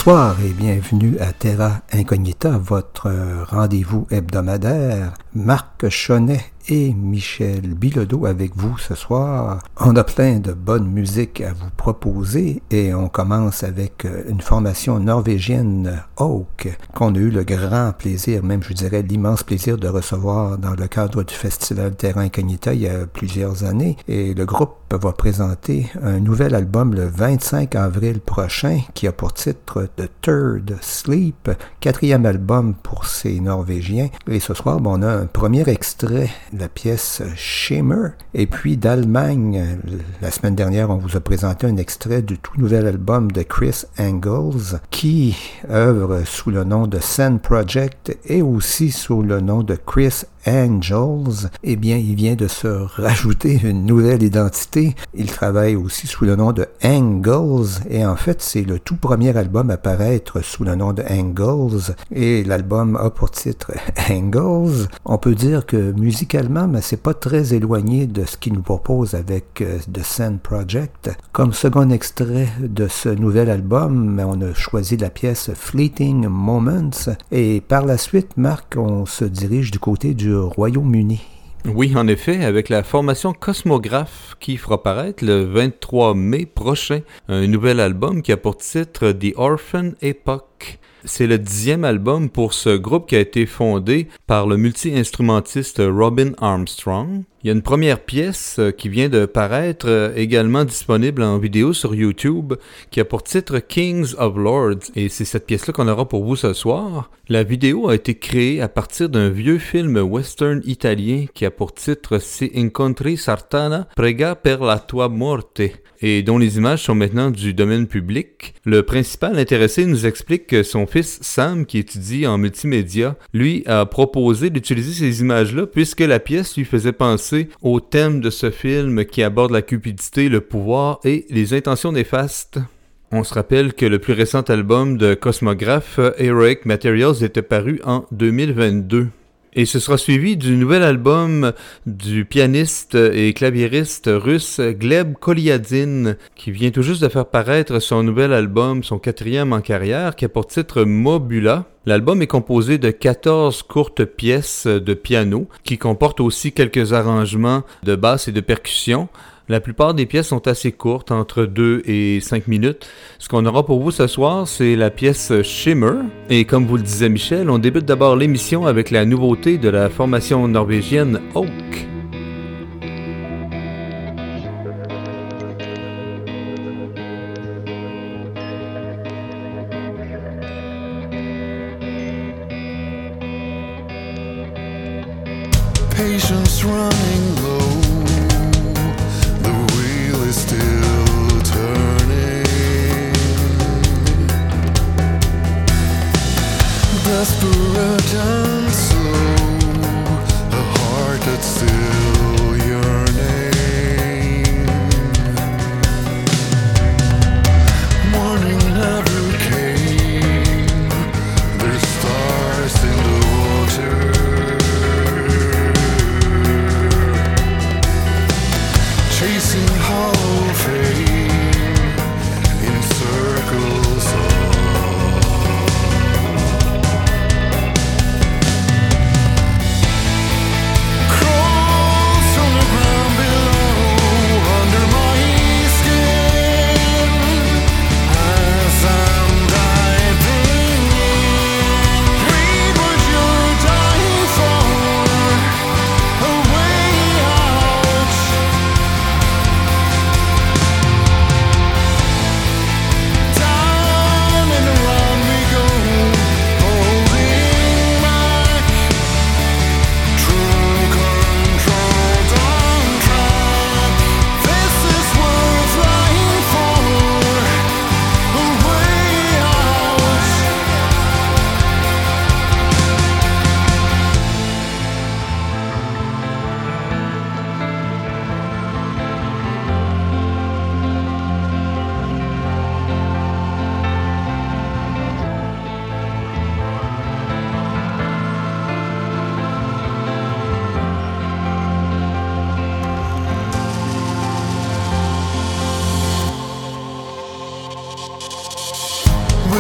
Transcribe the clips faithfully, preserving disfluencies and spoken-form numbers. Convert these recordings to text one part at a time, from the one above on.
Bonsoir et bienvenue à Terra Incognita, votre rendez-vous hebdomadaire. Marc Chonnet et Michel Bilodeau avec vous ce soir. On a plein de bonne musique à vous proposer et on commence avec une formation norvégienne Oak qu'on a eu le grand plaisir, même je dirais l'immense plaisir de recevoir dans le cadre du festival Terra Incognita il y a plusieurs années. Et le groupe va présenter un nouvel album le vingt-cinq avril prochain qui a pour titre The Third Sleep, quatrième album pour ces Norvégiens. Et ce soir, bon, on a un premier extrait, la pièce Shimmer. Et puis d'Allemagne, la semaine dernière, on vous a présenté un extrait du tout nouvel album de Chris Angels qui œuvre sous le nom de Sand Project et aussi sous le nom de Chris Angels. Eh bien, il vient de se rajouter une nouvelle identité. Il travaille aussi sous le nom de Angles et en fait, c'est le tout premier album à paraître sous le nom de Angles et l'album a pour titre Angles. On peut dire que musicalement, mais c'est pas très éloigné de ce qu'il nous propose avec euh, The Sand Project. Comme second extrait de ce nouvel album, on a choisi la pièce Fleeting Moments et par la suite, Marc, on se dirige du côté du Royaume-Uni. Oui, en effet, avec la formation Cosmograph qui fera paraître le vingt-trois mai prochain un nouvel album qui a pour titre The Orphan Epoch. C'est le dixième album pour ce groupe qui a été fondé par le multi-instrumentiste Robin Armstrong. Il y a une première pièce qui vient de paraître, également disponible en vidéo sur YouTube, qui a pour titre Kings of Lords, et c'est cette pièce-là qu'on aura pour vous ce soir. La vidéo a été créée à partir d'un vieux film western italien qui a pour titre Si incontri Sartana, prega per la tua morte, et dont les images sont maintenant du domaine public. Le principal intéressé nous explique que son fils Sam, qui étudie en multimédia, lui a proposé d'utiliser ces images-là puisque la pièce lui faisait penser au thème de ce film qui aborde la cupidité, le pouvoir et les intentions néfastes. On se rappelle que le plus récent album de Cosmograph, Heroic Materials, était paru en deux mille vingt-deux. Et ce sera suivi du nouvel album du pianiste et claviériste russe Gleb Kolyadin, qui vient tout juste de faire paraître son nouvel album, son quatrième en carrière, qui a pour titre Mobula. L'album est composé de quatorze courtes pièces de piano, qui comportent aussi quelques arrangements de basse et de percussion. La plupart des pièces sont assez courtes, entre deux et cinq minutes. Ce qu'on aura pour vous ce soir, c'est la pièce Shimmer. Et comme vous le disait Michel, on débute d'abord l'émission avec la nouveauté de la formation norvégienne Oak. Patience running low. Still turning, desperate and slow, a heart that's still yearning. Morning never came, there's stars in the water. Chasing hollow fame in circles of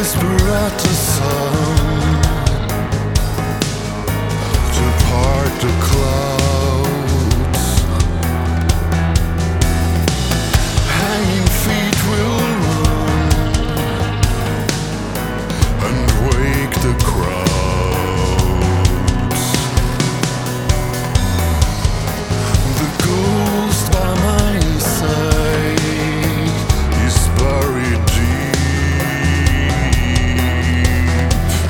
whisper at the sun to part the clouds. Hanging feet will run and wake the crowds. The ghost by my side is buried deep.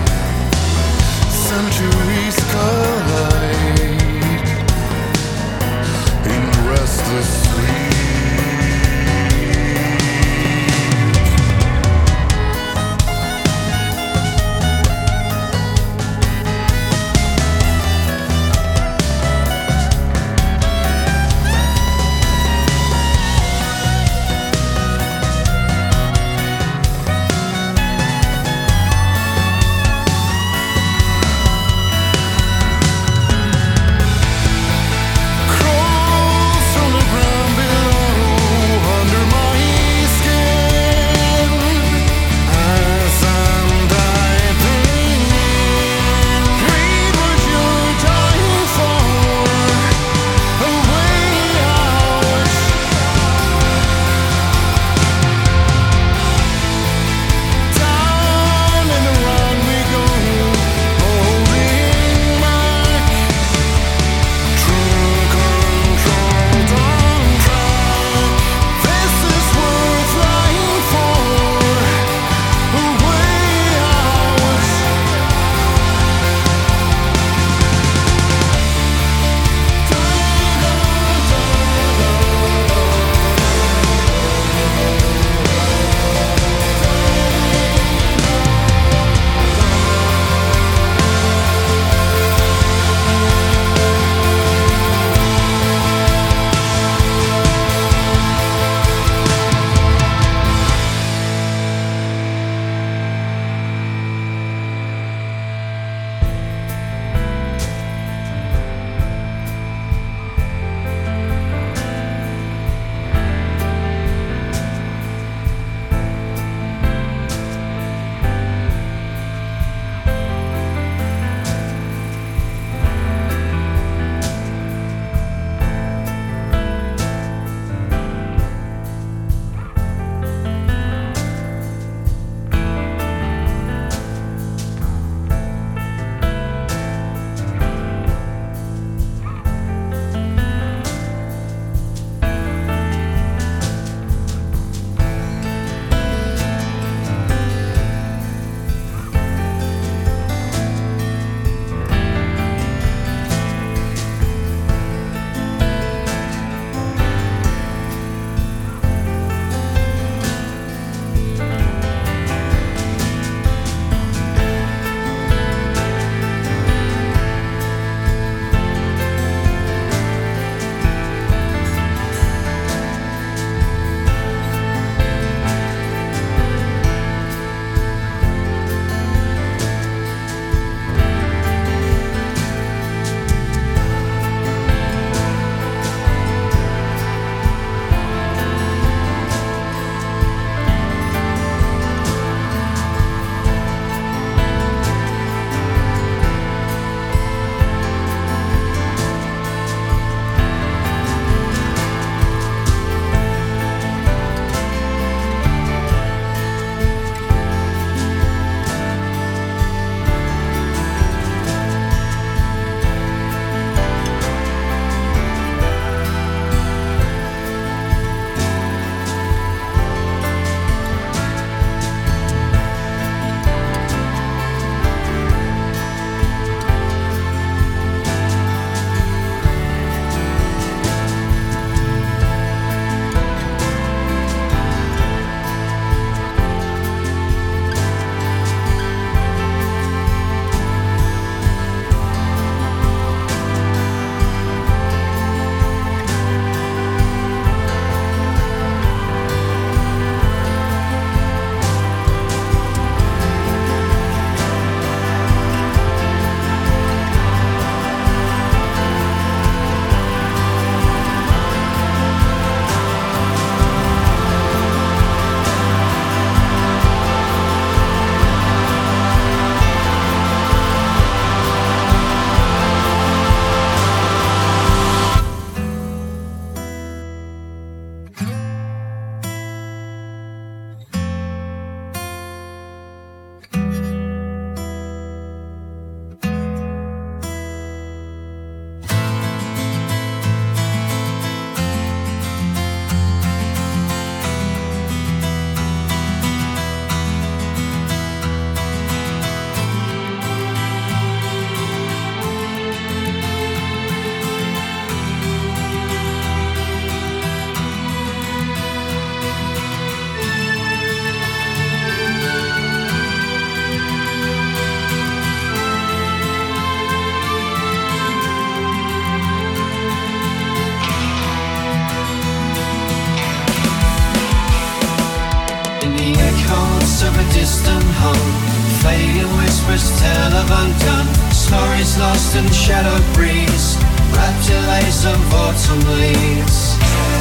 Fading whispers tell of undone stories lost in shadow breeze, wrapped in lace of autumn leaves.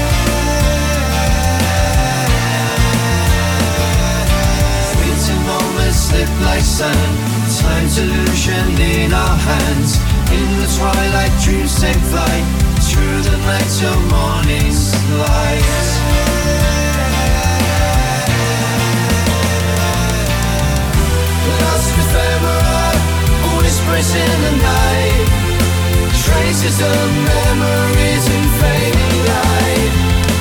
Fleeting moments slip like sand, time's illusion in our hands. In the twilight dreams take flight, through the night till morning's light. Lost ephemera, whispers in the night, traces of memories in fading light.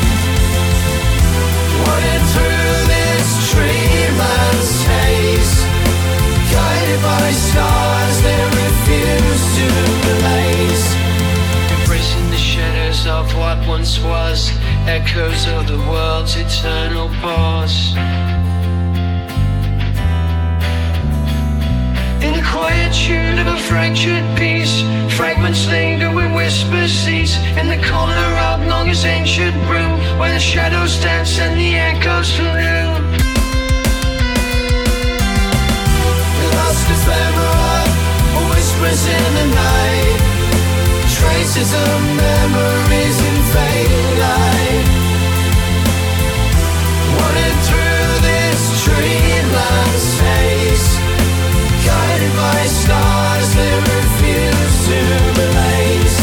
Wandered through this dreamland's haze, guided by stars that refuse to blaze. Embracing the shadows of what once was, echoes of the world's eternal pause. In the quietude of a fractured piece, fragments linger when whispers cease. In the corner of Nonga's ancient room, where the shadows dance and the echoes flew. Lost ephemera, whispers in the night, traces of memories in fading light. Wandered through this dreamland's haze, guided by stars that refuse to blaze.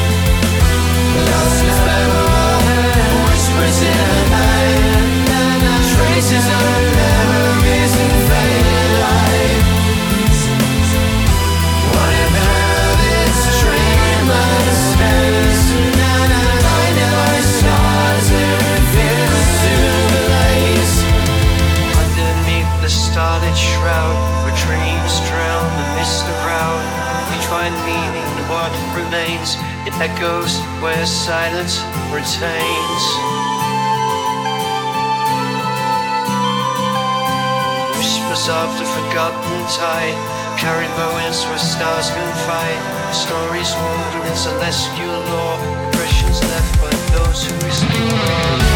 Lost ephemera, whispers in the night, traces of memories in fading light. Wandered through this dreamland's haze, guided by stars that refuse to blaze. Underneath the starlit shroud, where dreams drown the mist around, we find meaning in what remains. It echoes where silence retains. Whispers of the forgotten tide, carry moments where stars confide. Stories woven in celestial lore, impressions left by those who explore.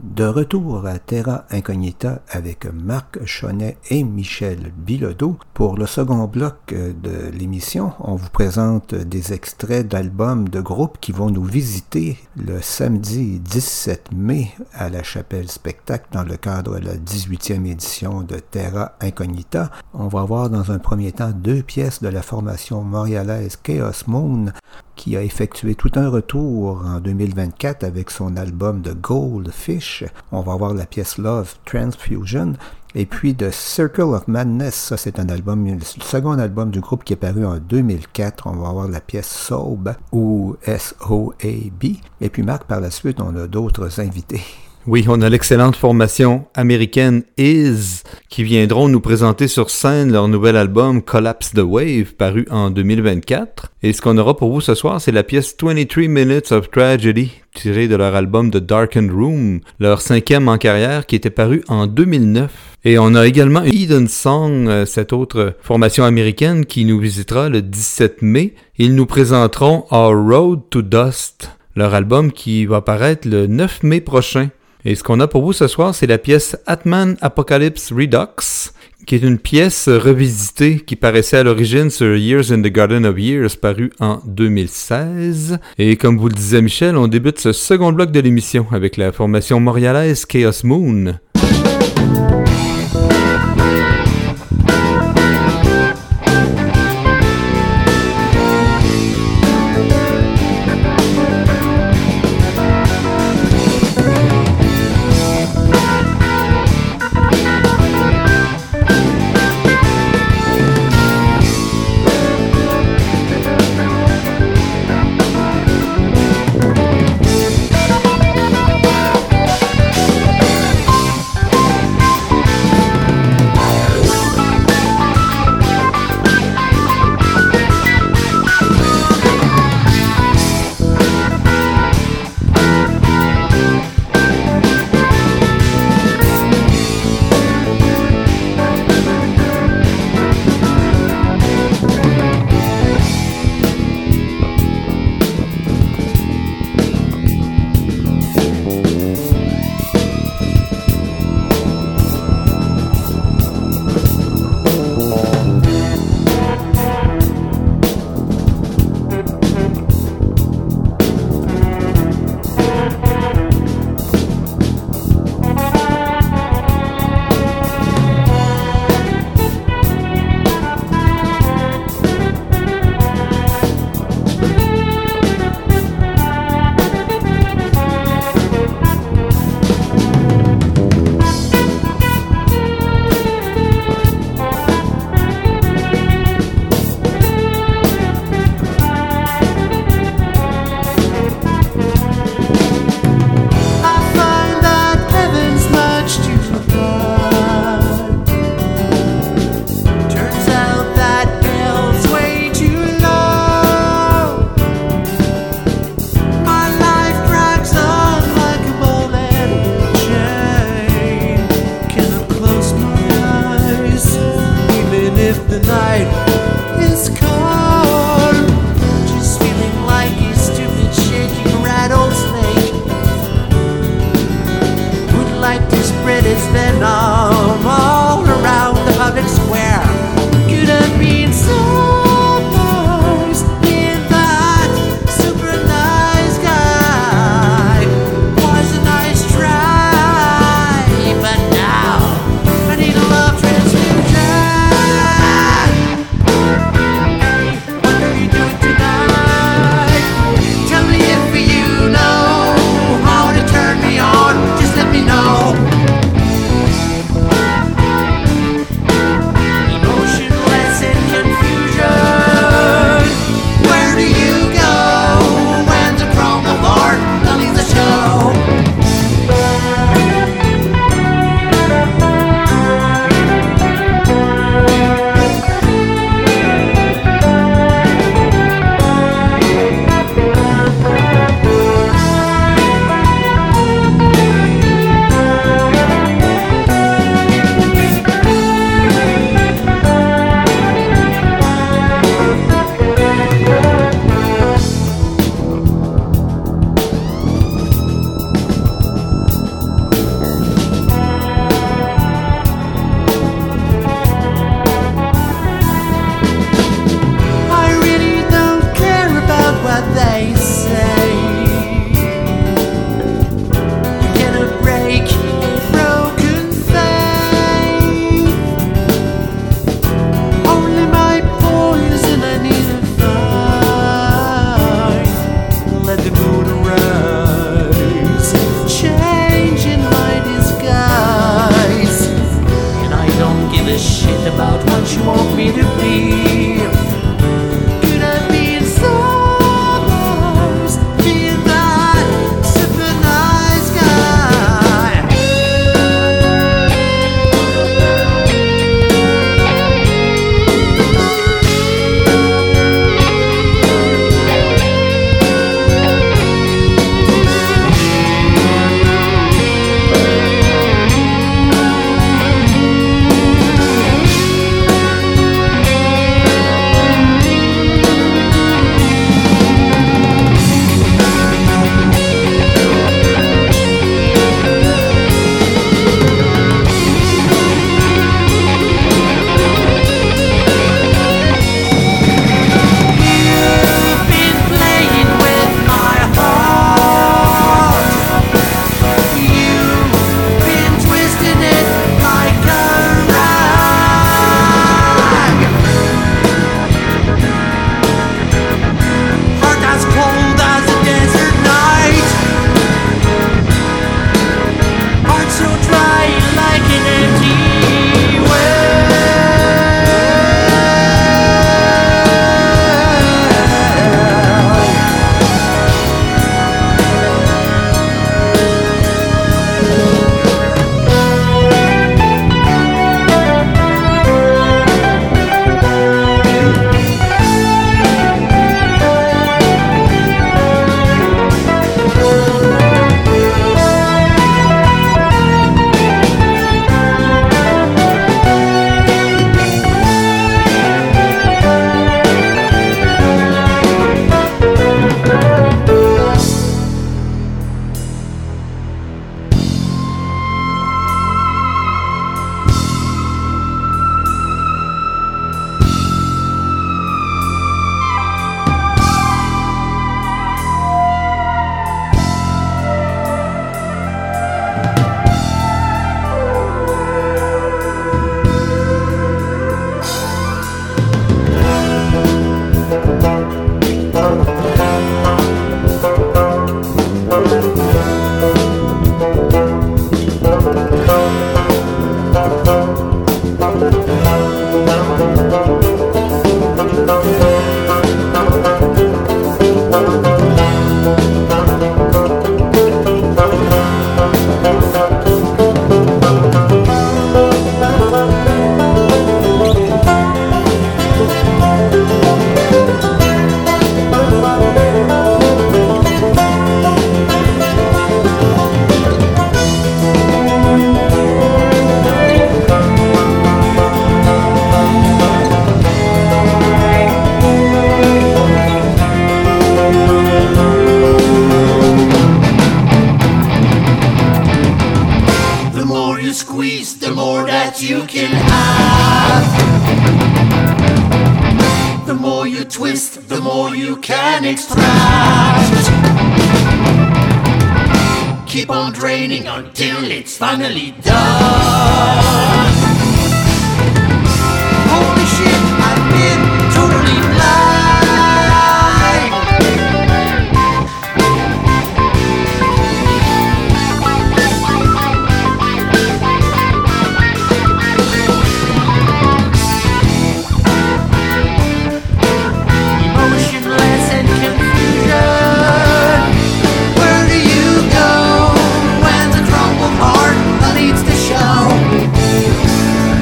De retour à Terra Incognita avec Marc Chonnet et Michel Bilodeau. Pour le second bloc de l'émission, on vous présente des extraits d'albums de groupes qui vont nous visiter le samedi dix-sept mai à la Chapelle Spectacle dans le cadre de la dix-huitième édition de Terra Incognita. On va voir dans un premier temps deux pièces de la formation montréalaise Chaos Moon qui a effectué tout un retour en deux mille vingt-quatre avec son album de Goldfish. On va voir la pièce Love Transfusion. Et puis de Circle of Madness, ça c'est un album, le second album du groupe qui est paru en deux mille quatre. On va voir la pièce Soab ou S O A B. Et puis Marc, par la suite, on a d'autres invités. Oui, on a l'excellente formation américaine Is qui viendront nous présenter sur scène leur nouvel album Collapse the Wave paru en deux mille vingt-quatre. Et ce qu'on aura pour vous ce soir, c'est la pièce twenty-three minutes of Tragedy tirée de leur album The Darkened Room, leur cinquième en carrière qui était paru en deux mille neuf. Et on a également Eden Song, cette autre formation américaine qui nous visitera le dix-sept mai. Ils nous présenteront Our Road to Dust, leur album qui va paraître le neuf mai prochain. Et ce qu'on a pour vous ce soir, c'est la pièce Atman Apocalypse Redux, qui est une pièce revisitée qui paraissait à l'origine sur Years in the Garden of Years, paru en deux mille seize. Et comme vous le disait Michel, on débute ce second bloc de l'émission avec la formation montréalaise Chaos Moon. Just let me know. me to be. Could I be in summers, be in that super nice guy? You've been playing with my heart. You've been twisting it like a rag. Heart as cold as a desert night. Heart so dry like an empty The more you squeeze, the more that you can have. The more you twist, the more you can extract. Keep on draining until it's finally done. Holy shit, I've been totally blind. Emotionless and confusion. Where do you go when the crumbled heart leads the show?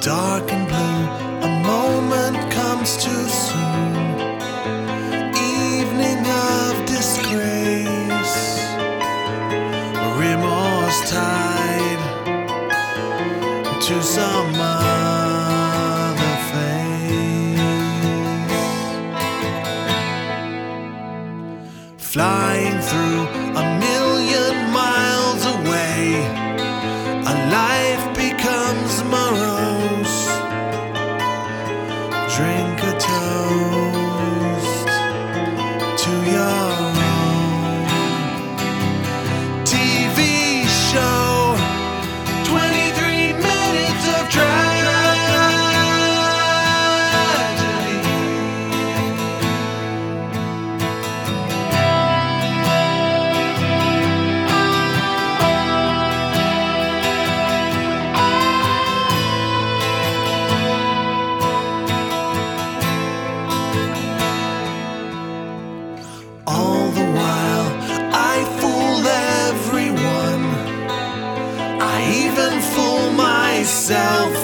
dark and blue, a moment comes too soon. Evening of disgrace, remorse tied to some other face. Flying through a million miles away, a life becomes morose. Drink a toast to your own T V show. twenty-three minutes of tragedy. All the while I fool everyone, I even fool myself.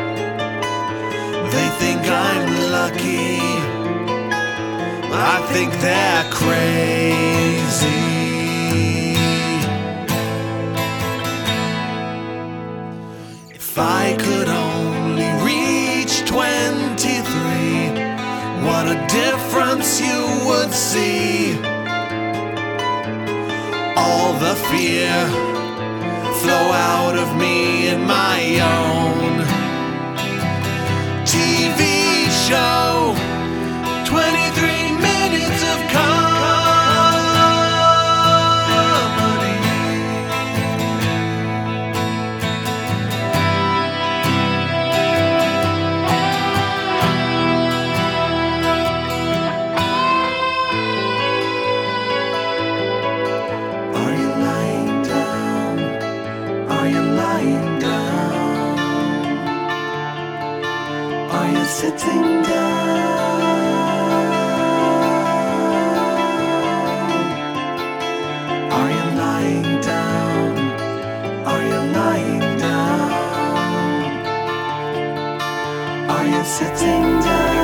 They think I'm lucky, I think they're crazy. If I could only reach twenty-three, what a difference you would see. All the fear flow out of me in my own T V show. twenty-three minutes of comedy. Are you lying down? Are you lying down? Are you sitting down? Are you lying down? Are you lying down? Are you sitting down?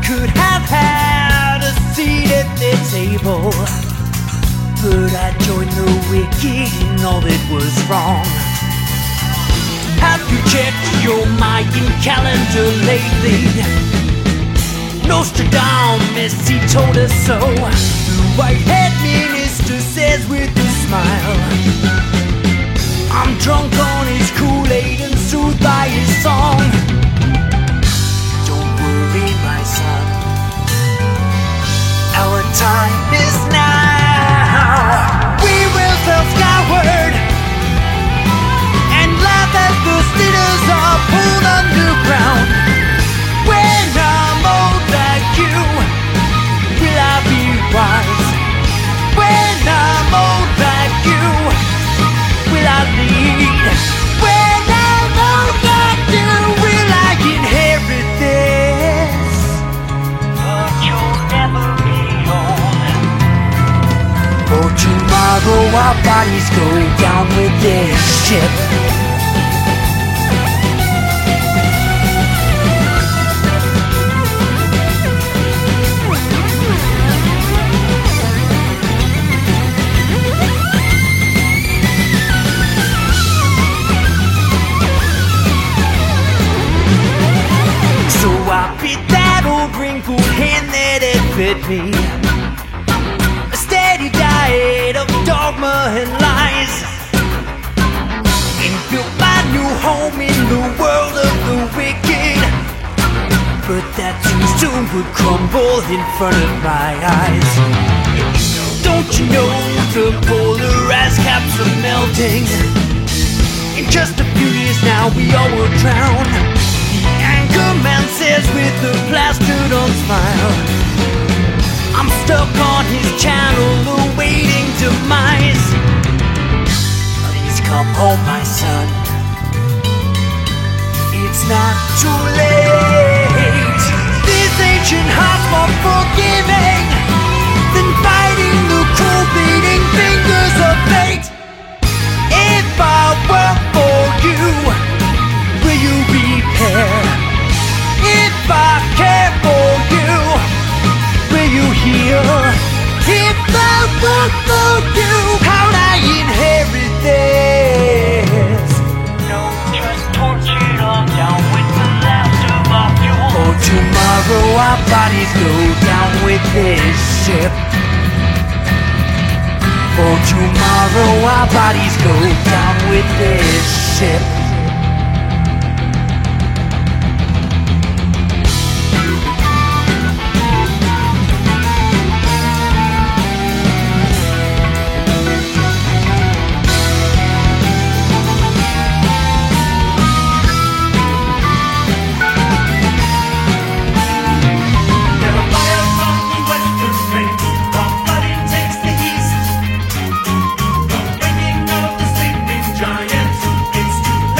could have had a seat at their table, but I joined the wicked in all that was wrong. Have you checked your Mayan calendar lately? Nostradamus, he told us so. The white-haired minister says with a smile, I'm drunk on his Kool-Aid and soothed by his song. Don't worry, my son, our time is now. We will sail skyward and laugh as the sinners are pulled underground. When I'm old like you, will I be wise? When I'm old like you, will I lead? When I'm old like you, will I inherit this? But you'll never be old. For tomorrow our bodies go down with this ship. Wrinkled hand that had fed me a steady diet of dogma and lies, and built my new home in the world of the wicked. But that too soon would crumble in front of my eyes. Don't you know the polar ice caps are melting? In just a few years now we all will drown. The man says with a plastered on smile, I'm stuck on his channel awaiting demise. Please come home, my son, it's not too late. This ancient heart's more forgiving than fighting the cruel beating fingers of fate. If I work for you, will you repair? If I care for you, will you heal? If I work for you, how'd I inherit this? No, just torch it all down with the last of our fuel. For tomorrow our bodies go down with this ship. For tomorrow our bodies go down with this ship. Giants, it's too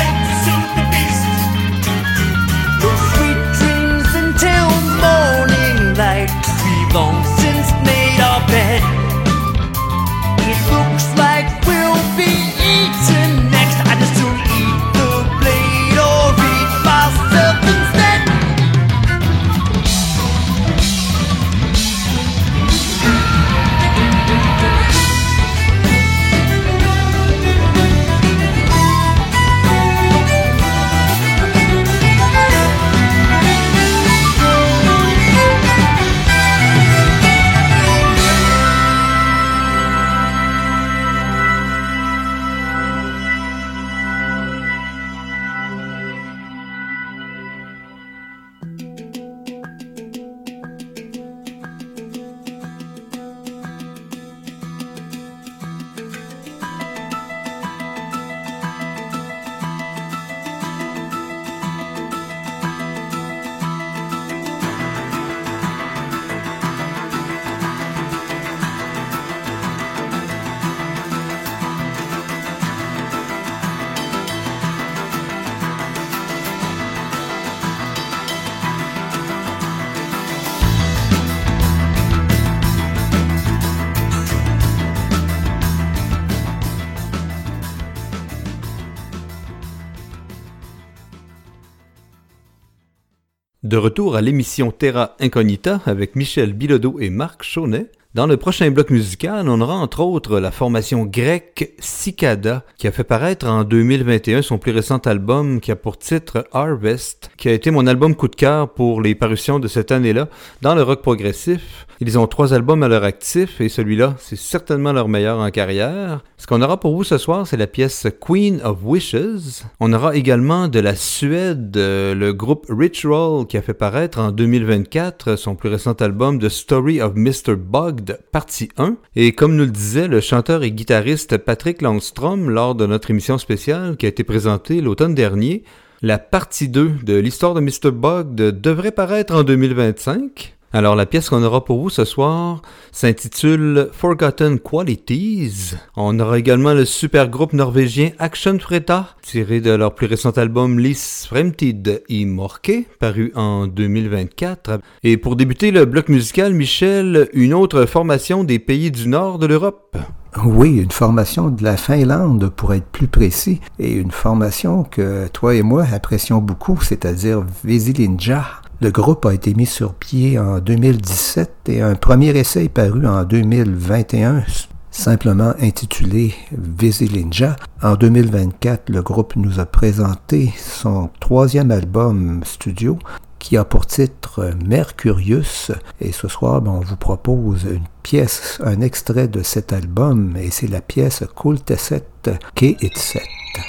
De retour à l'émission Terra Incognita avec Michel Bilodeau et Marc Chaunet. Dans le prochain bloc musical, on aura entre autres la formation grecque Cicada qui a fait paraître en deux mille vingt et un son plus récent album qui a pour titre Harvest, qui a été mon album coup de cœur pour les parutions de cette année-là dans le rock progressif. Ils ont trois albums à leur actif et celui-là, c'est certainement leur meilleur en carrière. Ce qu'on aura pour vous ce soir, c'est la pièce Queen of Wishes. On aura également de la Suède, le groupe Ritual qui a fait paraître en deux mille vingt-quatre son plus récent album The Story of mister Bugged, partie un. Et comme nous le disait le chanteur et guitariste Patrick Langstrom lors de notre émission spéciale qui a été présentée l'automne dernier, la partie deux de l'histoire de mister Bugged devrait paraître en deux mille vingt-cinq. Alors la pièce qu'on aura pour vous ce soir s'intitule Forgotten Qualities. On aura également le super groupe norvégien Action Freta, tiré de leur plus récent album Lis Fremtid i Morke, paru en deux mille vingt-quatre. Et pour débuter le bloc musical, Michel, une autre formation des pays du nord de l'Europe. Oui, une formation de la Finlande pour être plus précis, et une formation que toi et moi apprécions beaucoup, c'est-à-dire Vesilinja. Le groupe a été mis sur pied en deux mille dix-sept et un premier essai est paru en deux mille vingt et un, simplement intitulé Vesilinja. En deux mille vingt-quatre, le groupe nous a présenté son troisième album studio qui a pour titre Mercurius. Et ce soir, ben, on vous propose une pièce, un extrait de cet album, et c'est la pièce Kulteset Keitset.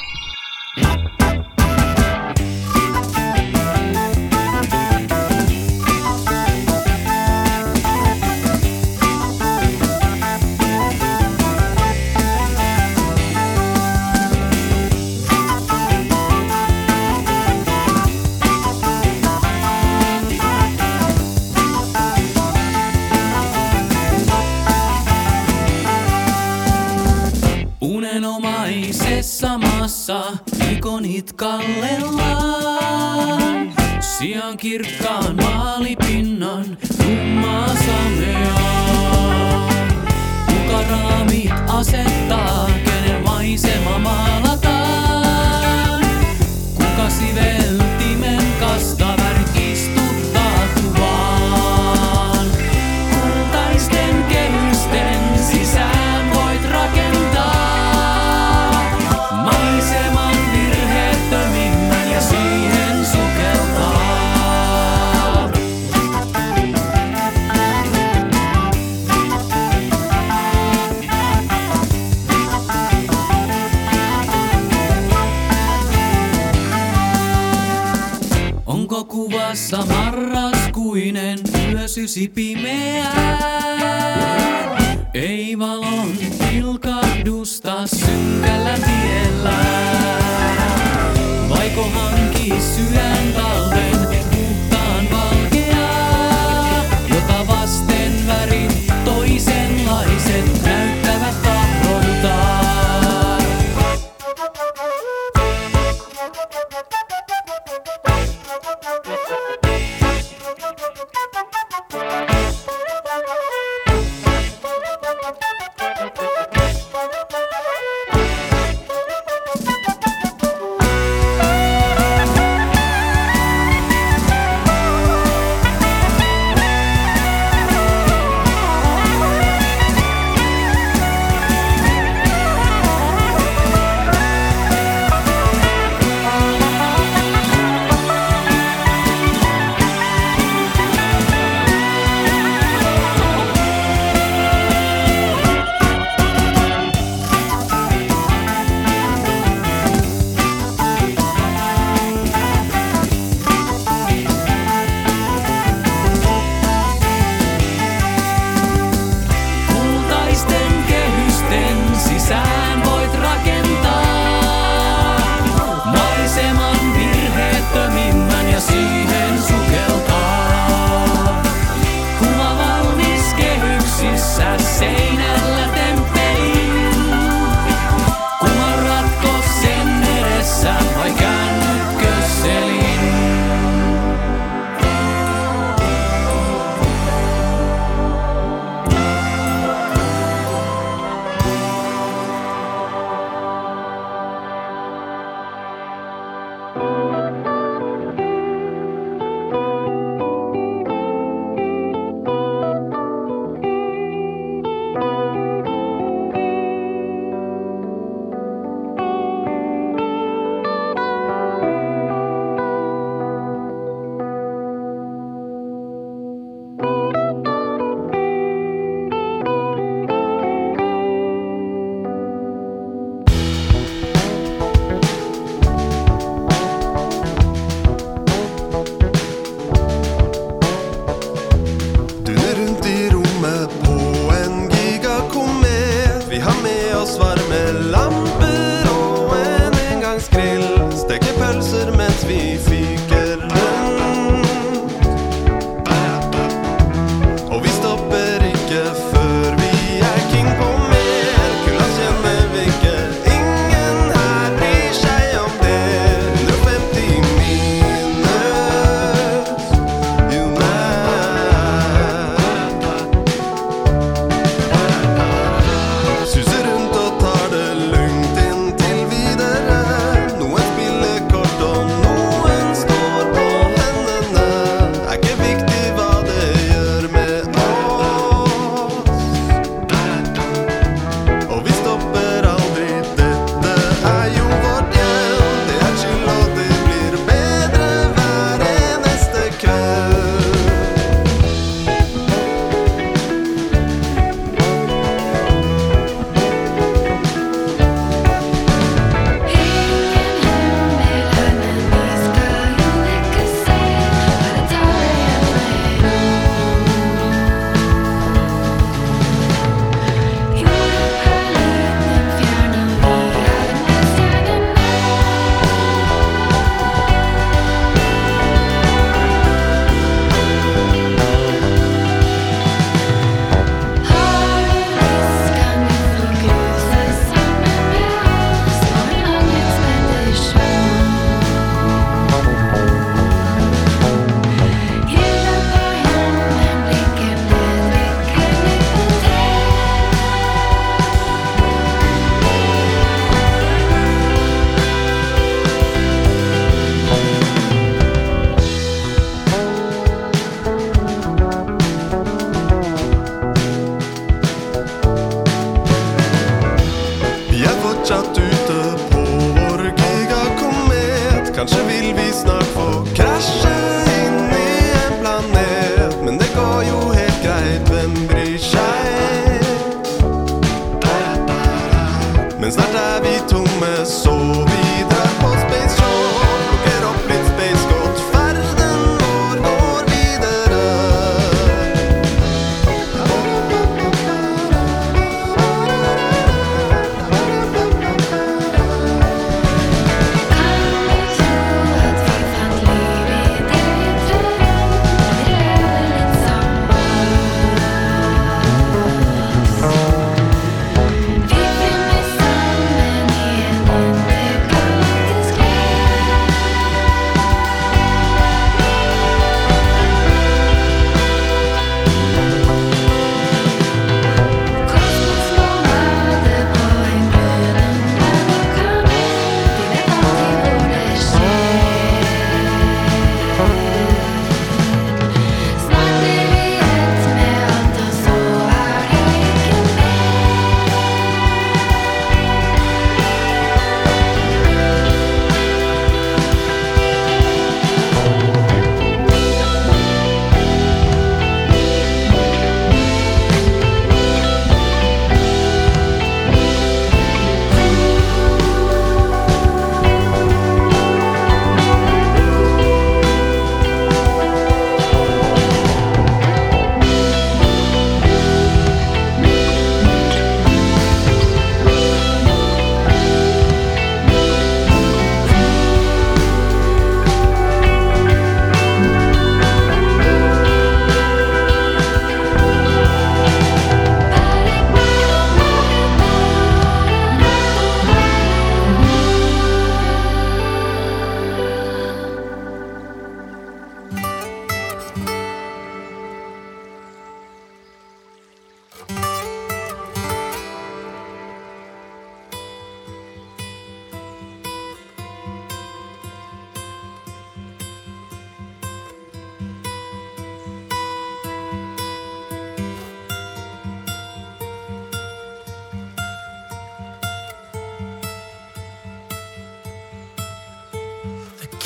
Unenomaisessa maassa ikonit kallellaan. Sian kirkkaan maalipinnan tummaa sameaa. Kuka raamit asettaa, kenen maisema maalataan? Kuka siveltimen kasta värit istuttaa kuvaan? Kultaisten kehysten sisään voit rakentaa maiseman virheettömimmän ja siihen sukeltaa. Onko kuvassa marraskuinen yösysi pimeä? Ei valon pilkahdusta synkällä tiellä. Vaiko hanki sydän talven puhtaan valkeaa, jota vasten värit toisenlaiset näyttävät tahdoltaan.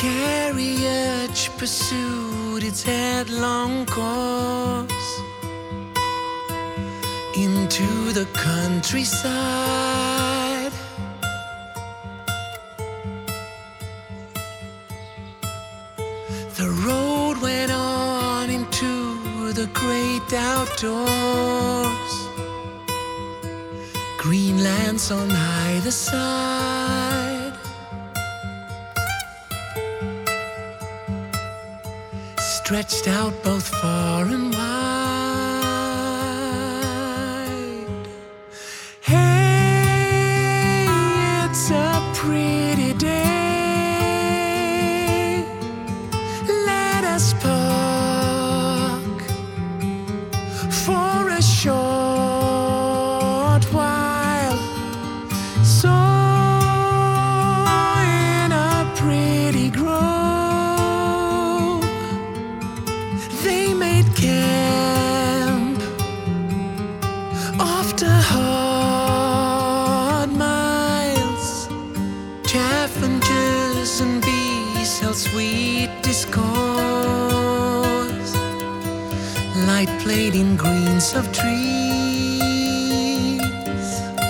carriage pursued its headlong course into the countryside. The road went on into the great outdoors, green lands on either side. Stretched out both far and wide. Hey, it's a pretty day. Let us park for a short while. So in a pretty grove, they made camp after hard miles. Chaffinches and bees held sweet discourse. Light played in greens of trees.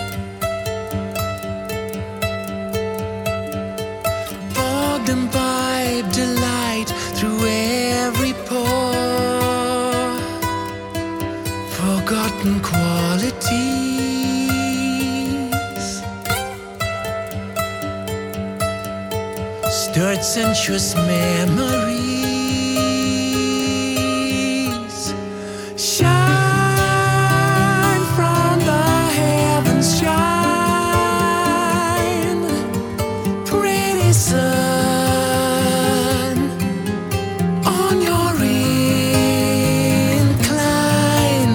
Bogged and imbibed delight through every pore. Forgotten qualities stirred sensuous memories. Shine from the heavens, shine, pretty sun, on your incline.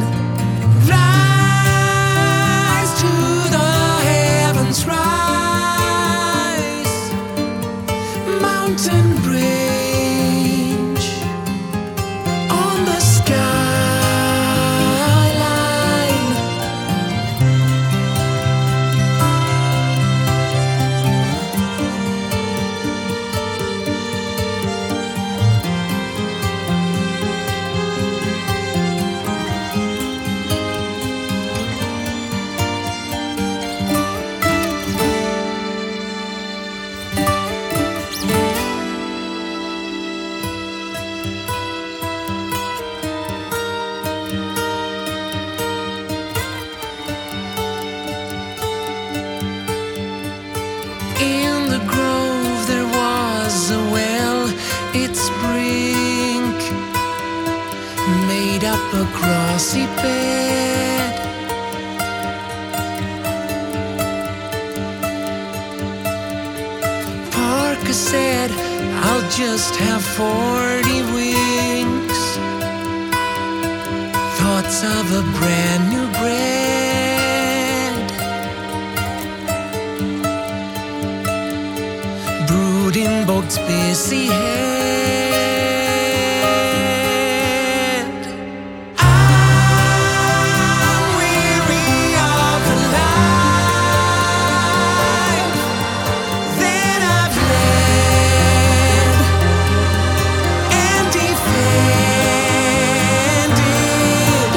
Rise to the heavens, rise, mountain range on the skyline. In the grove there was a well, its brink made up a grassy bed. Parker said, I'll just have forty winks. Thoughts of a brand new bread, brewed in Bog's busy head. I'm weary of the life that I've led and defended.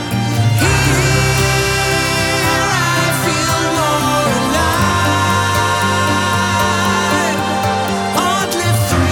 Here I feel more alive, oddly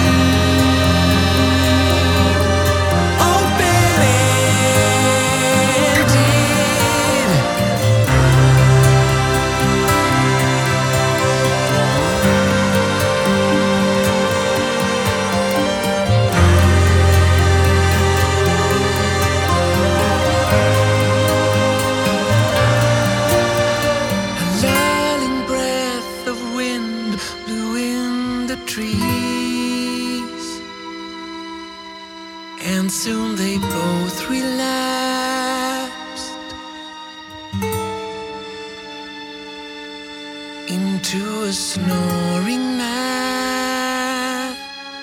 soon they both relapsed into a snoring nap.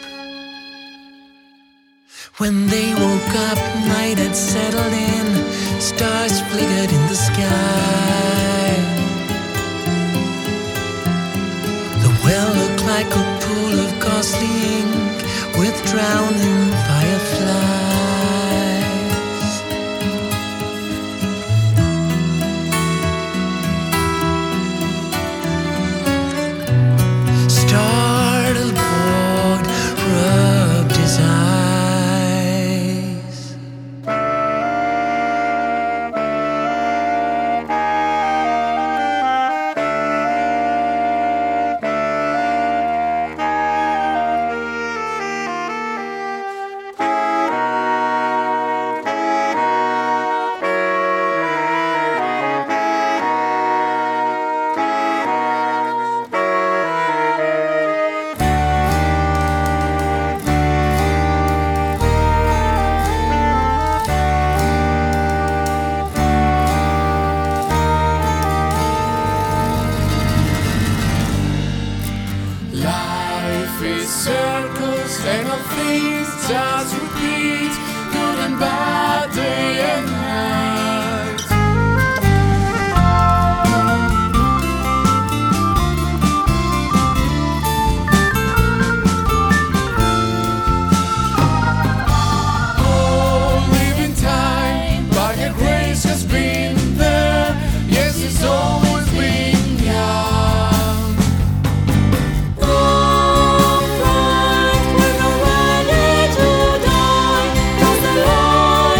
When they woke up, night had settled in, stars flickered in the sky. The well looked like like a pool of costly ink with drowning fireflies. Startled, bored, rubbed his eyes. Life is circles and all things just repeat, good and bad, day and night. Oh, living time, by your grace has been there. Yes, it's always been young. We're not ready to die, 'cause the light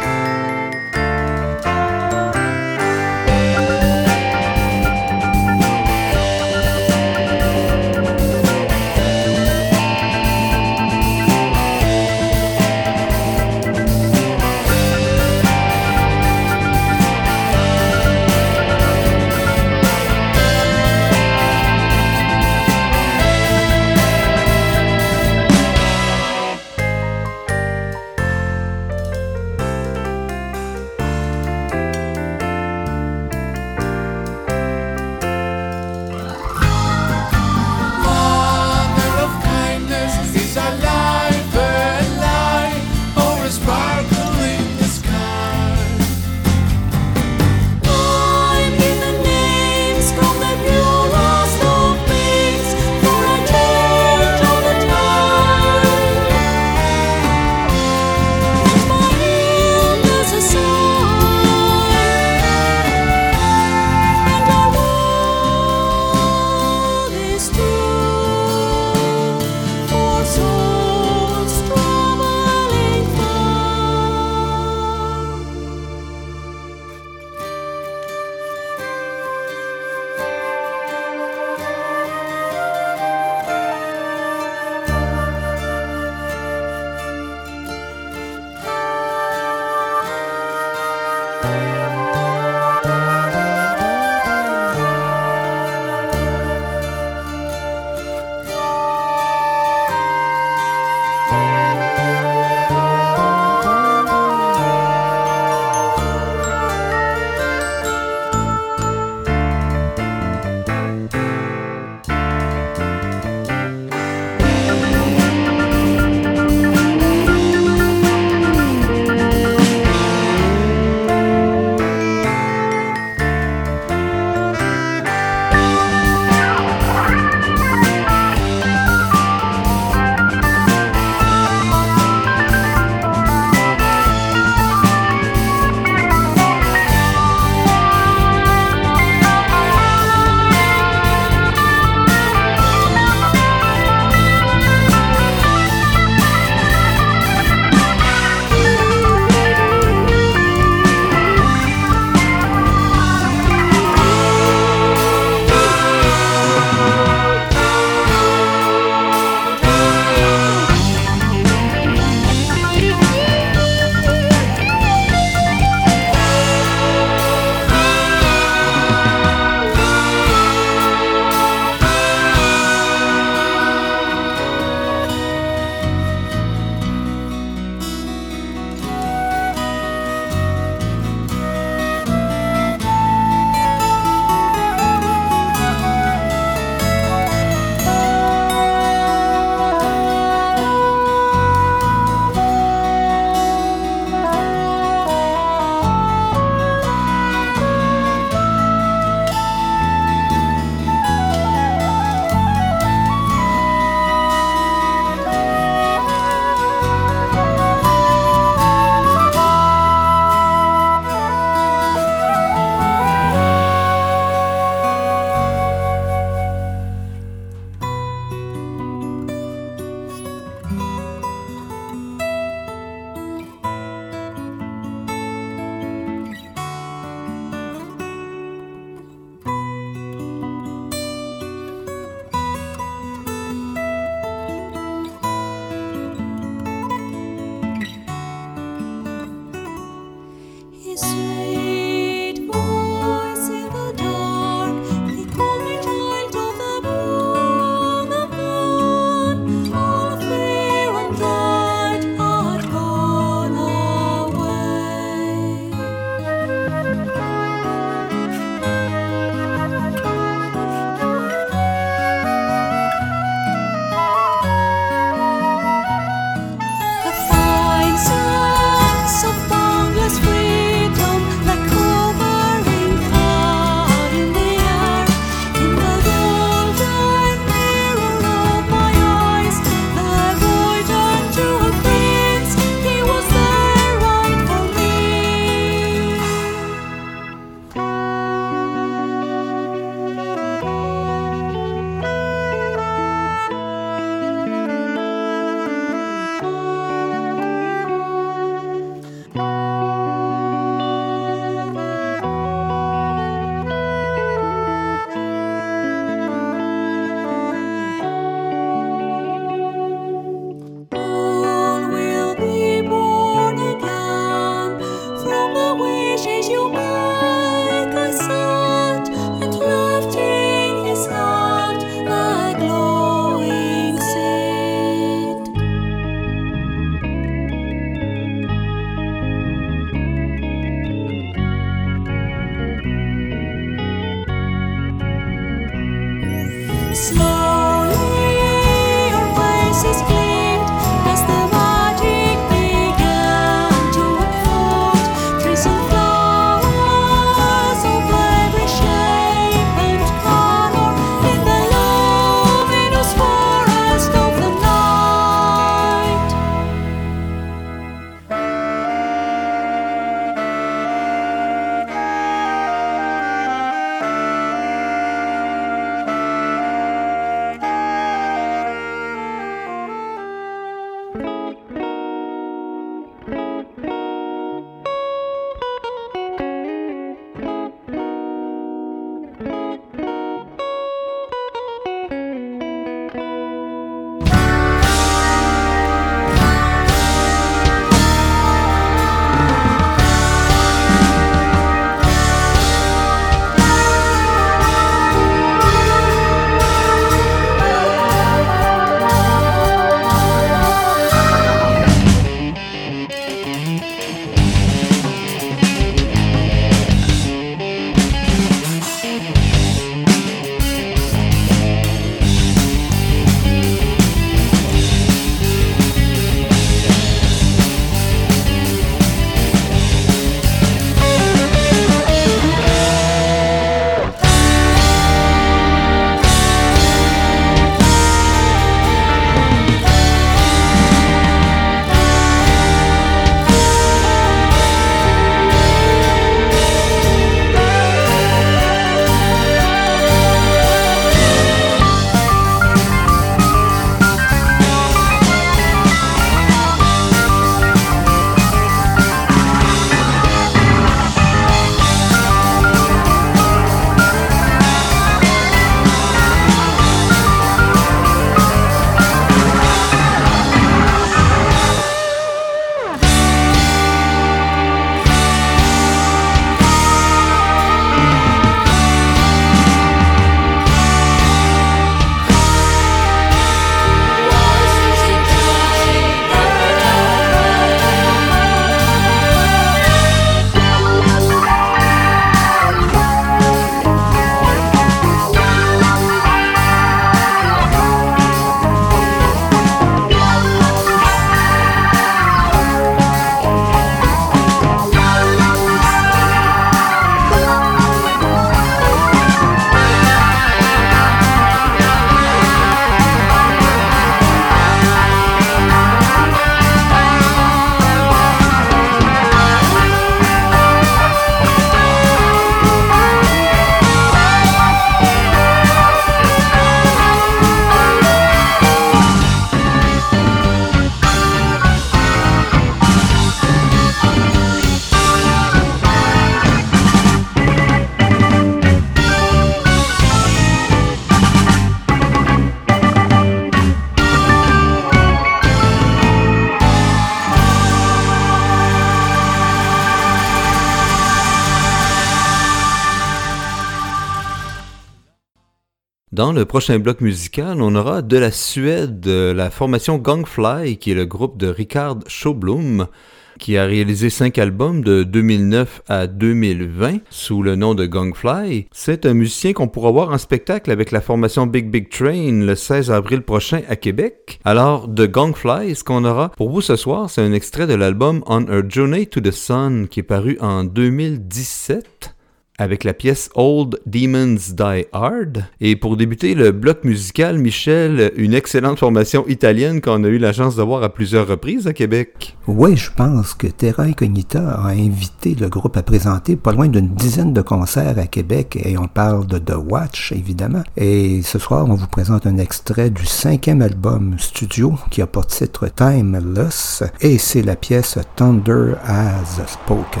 Dans le prochain bloc musical, on aura de la Suède la formation Gangfly, qui est le groupe de Richard Sjöblom, qui a réalisé cinq albums de deux mille neuf à deux mille vingt sous le nom de Gangfly. C'est un musicien qu'on pourra voir en spectacle avec la formation Big Big Train le seize avril prochain à Québec. Alors, de Gangfly, ce qu'on aura pour vous ce soir, c'est un extrait de l'album On a Journey to the Sun qui est paru en deux mille dix-sept. Avec la pièce Old Demons Die Hard. Et pour débuter le bloc musical, Michel, une excellente formation italienne qu'on a eu la chance de voir à plusieurs reprises à Québec. Oui, je pense que Terra Incognita a invité le groupe à présenter pas loin d'une dizaine de concerts à Québec, et on parle de The Watch, évidemment. Et ce soir, on vous présente un extrait du cinquième album studio qui a pour titre Timeless, et c'est la pièce Thunder Has Spoken.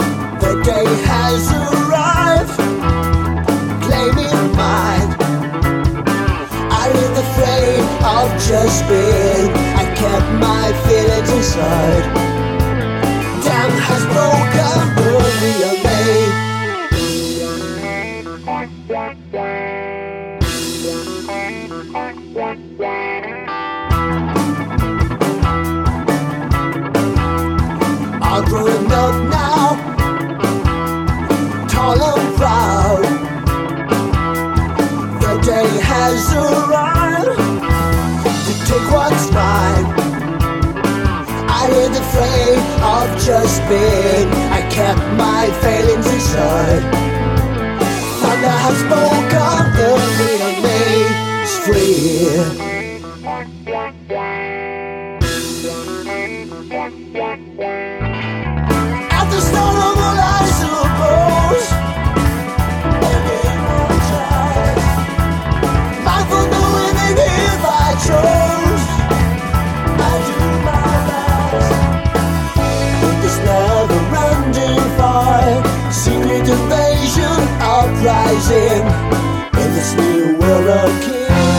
Has arrived, claiming mine. inside. Dam has broken, will be made. I'm growing up now, tall and proud. The day has arrived to take what's mine. I ain't afraid of just being. I kept my feelings inside. Thunder has spoken, the freedom made is free. At the start of all I suppose, mindful knowing that if I chose, I do my best. With this never-ending fight, secret invasion uprising in this new world of kings.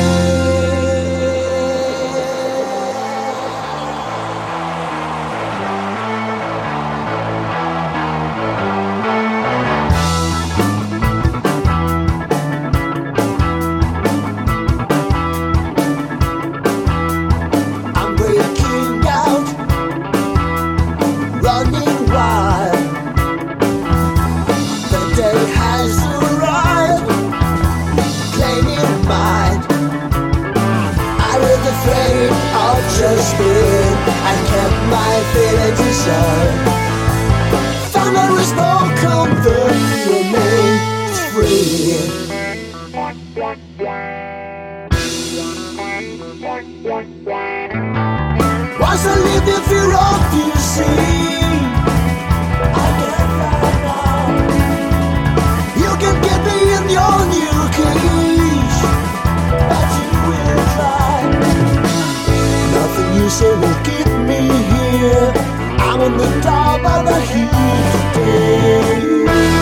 Just been, I kept my feelings inside. Thunder is broken, the remain is free. Once I lived in fear of you, see, I can't find out. You can get me in your new cage, but you will try. Nothing you say will keep me here. I'm on the top of the heat today.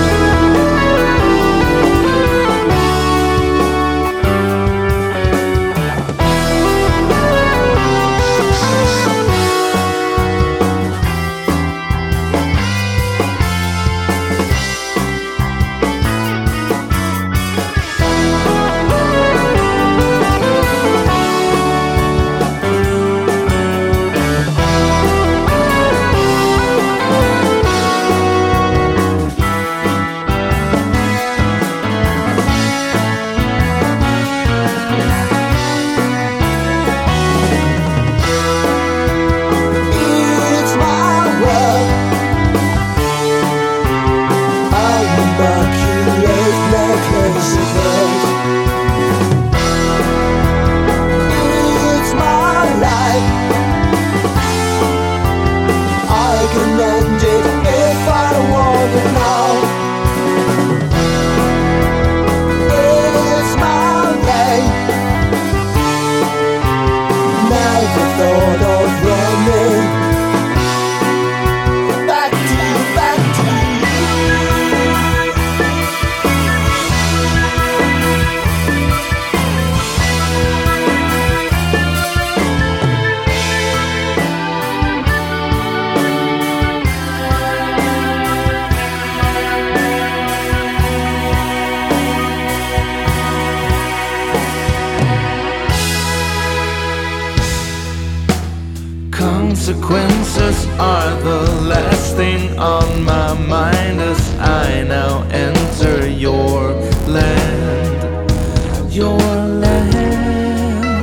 Consequences are the last thing on my mind as I now enter your land, your land.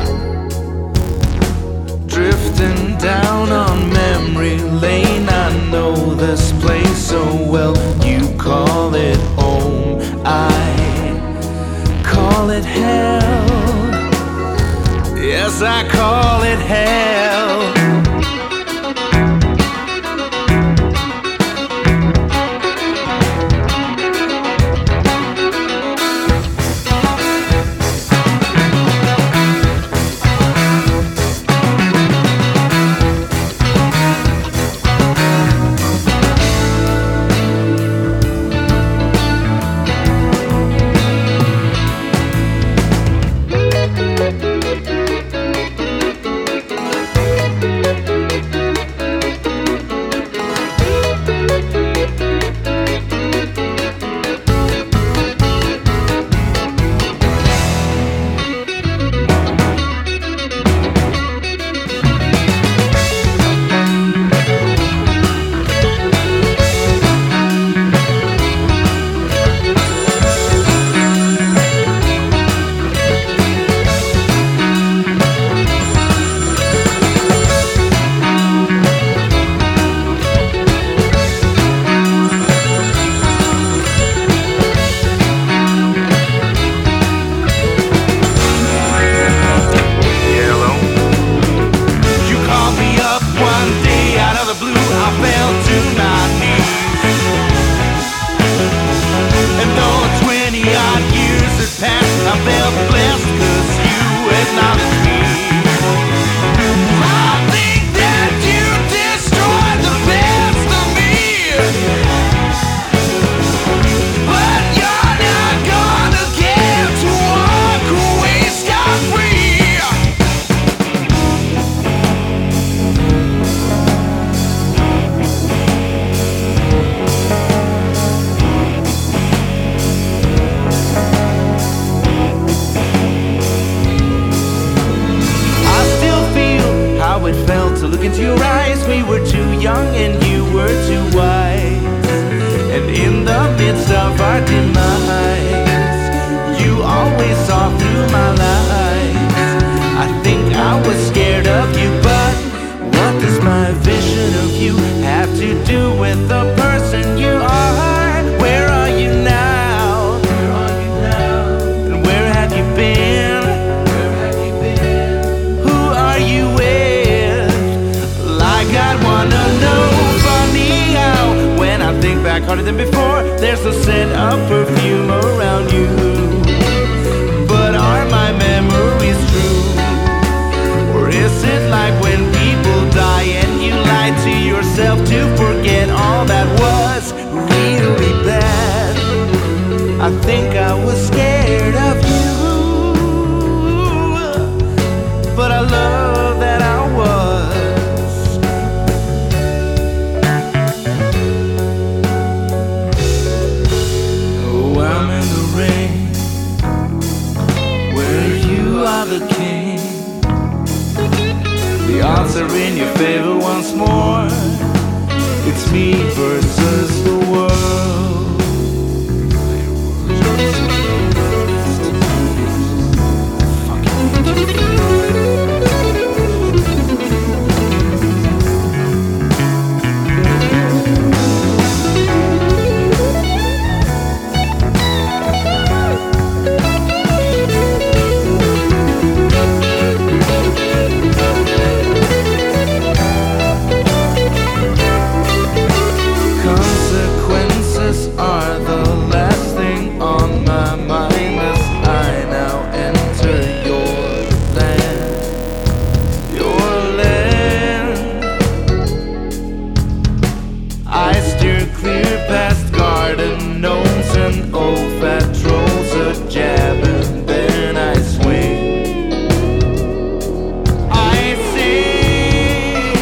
Drifting down on memory lane, I know this place so well. You call it home, I call it hell. Yes, I call it hell. we were too young and you were too wise. And in the midst of our demise, you always saw through my lies. I think I was scared of you, but what does my vision of you have to do with the person you are? Where are you now? Where are you now? And where have you been? Where have you been? Who are you with? Like I'd wanna know. Funny how when I think back harder than before, there's a scent of perfume around you. But are my memories true? Or is it like when people die and you lie to yourself to forget all that was really bad? I think I was scared of you, but I love that I was. Oh, I'm in the rain where you are the king. The odds are in your favor once more. It's me versus the world. Consequences are the last thing on my mind as I now enter your land, your land. I steer clear past garden gnomes and old fat trolls, a jab and then I swing. I sing.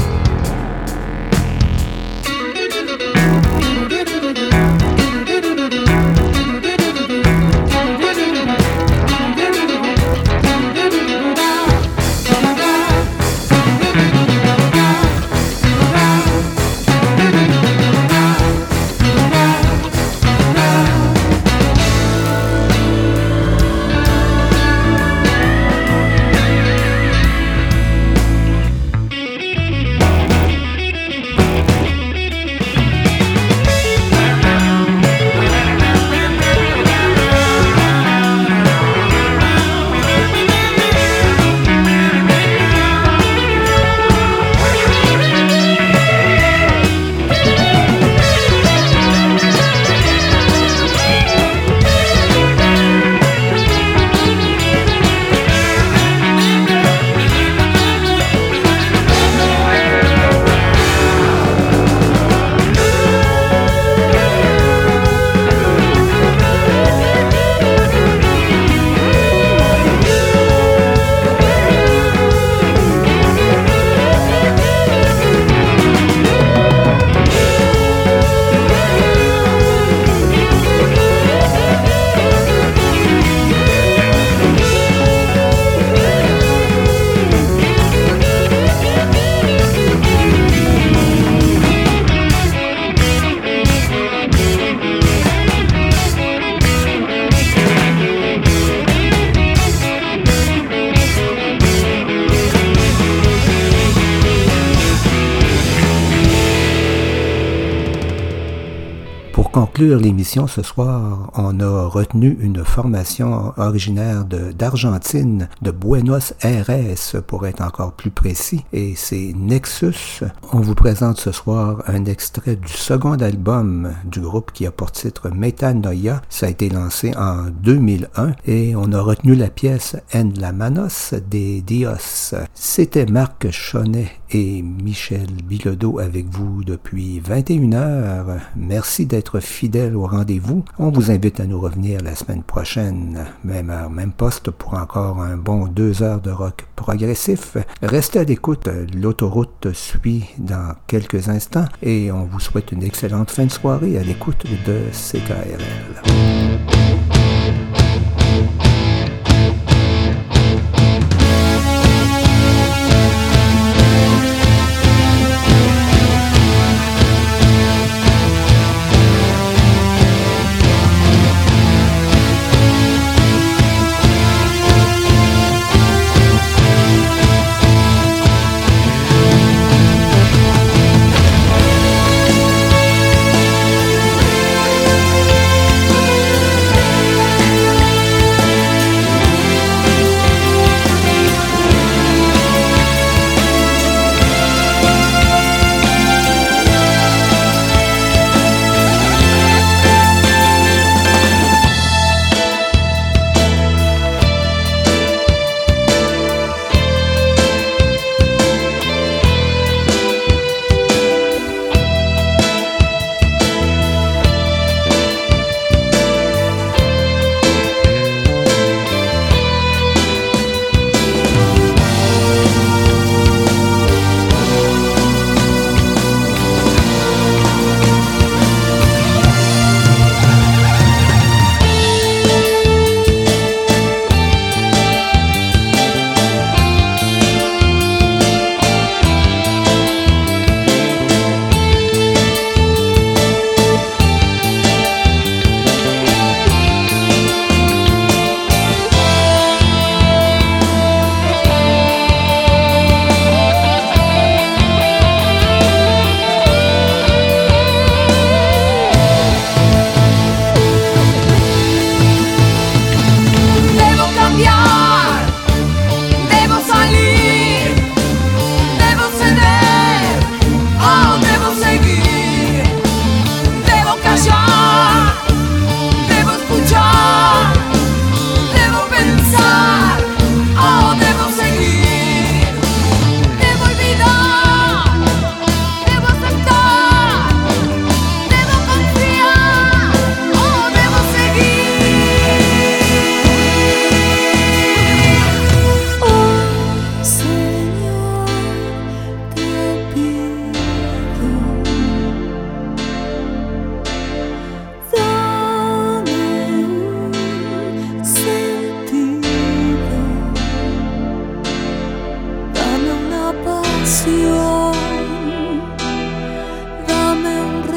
conclure l'émission ce soir, on a retenu une formation originaire de, d'Argentine, de Buenos Aires pour être encore plus précis, et c'est Nexus. On vous présente ce soir un extrait du second album du groupe qui a pour titre Metanoia. Ça a été lancé en deux mille un et on a retenu la pièce En la Manos des Dios. C'était Marc Chonnet et Michel Bilodeau avec vous depuis vingt et une heures. Merci d'être fidèles au rendez-vous. On vous invite à nous revenir la semaine prochaine, même heure, même poste, pour encore un bon deux heures de rock progressif. Restez à l'écoute, l'autoroute suit dans quelques instants et on vous souhaite une excellente fin de soirée à l'écoute de C K R L.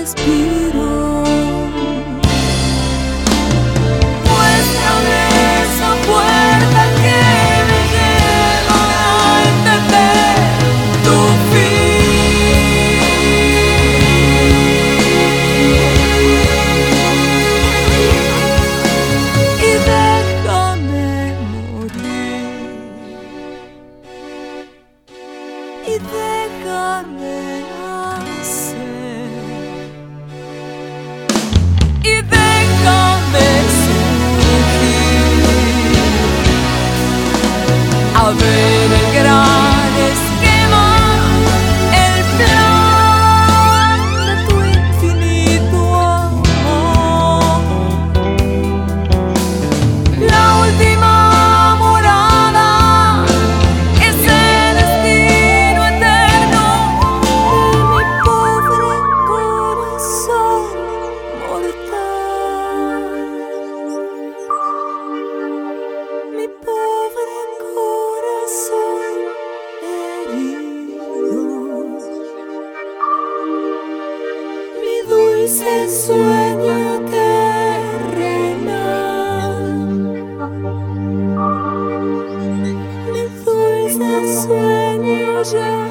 respiro. Muéstrame esa puerta que me lleva a entender tu fin. Y déjame morir. Y déjame nacer. Y déjame surgir. A ver el gran esquema, el plan de tu infinito amor. La última morada, ese destino eterno de mi pobre corazón mortal. Mi pobre corazón herido. Mi dulce sueño terrenal. Mi dulce sueño ya